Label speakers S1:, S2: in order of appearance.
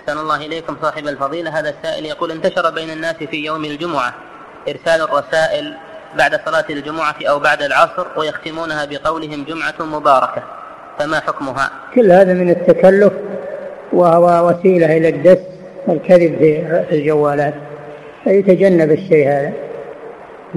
S1: أحسن الله إليكم صاحب الفضيلة. هذا السائل يقول: انتشر بين الناس في يوم الجمعة إرسال الرسائل بعد صلاة الجمعة أو بعد العصر ويختمونها بقولهم جمعة مباركة، فما حكمها؟
S2: كل هذا من التكلف وهو وسيلة إلى الدس والكذب في الجوالات، فيتجنب الشيء هذا.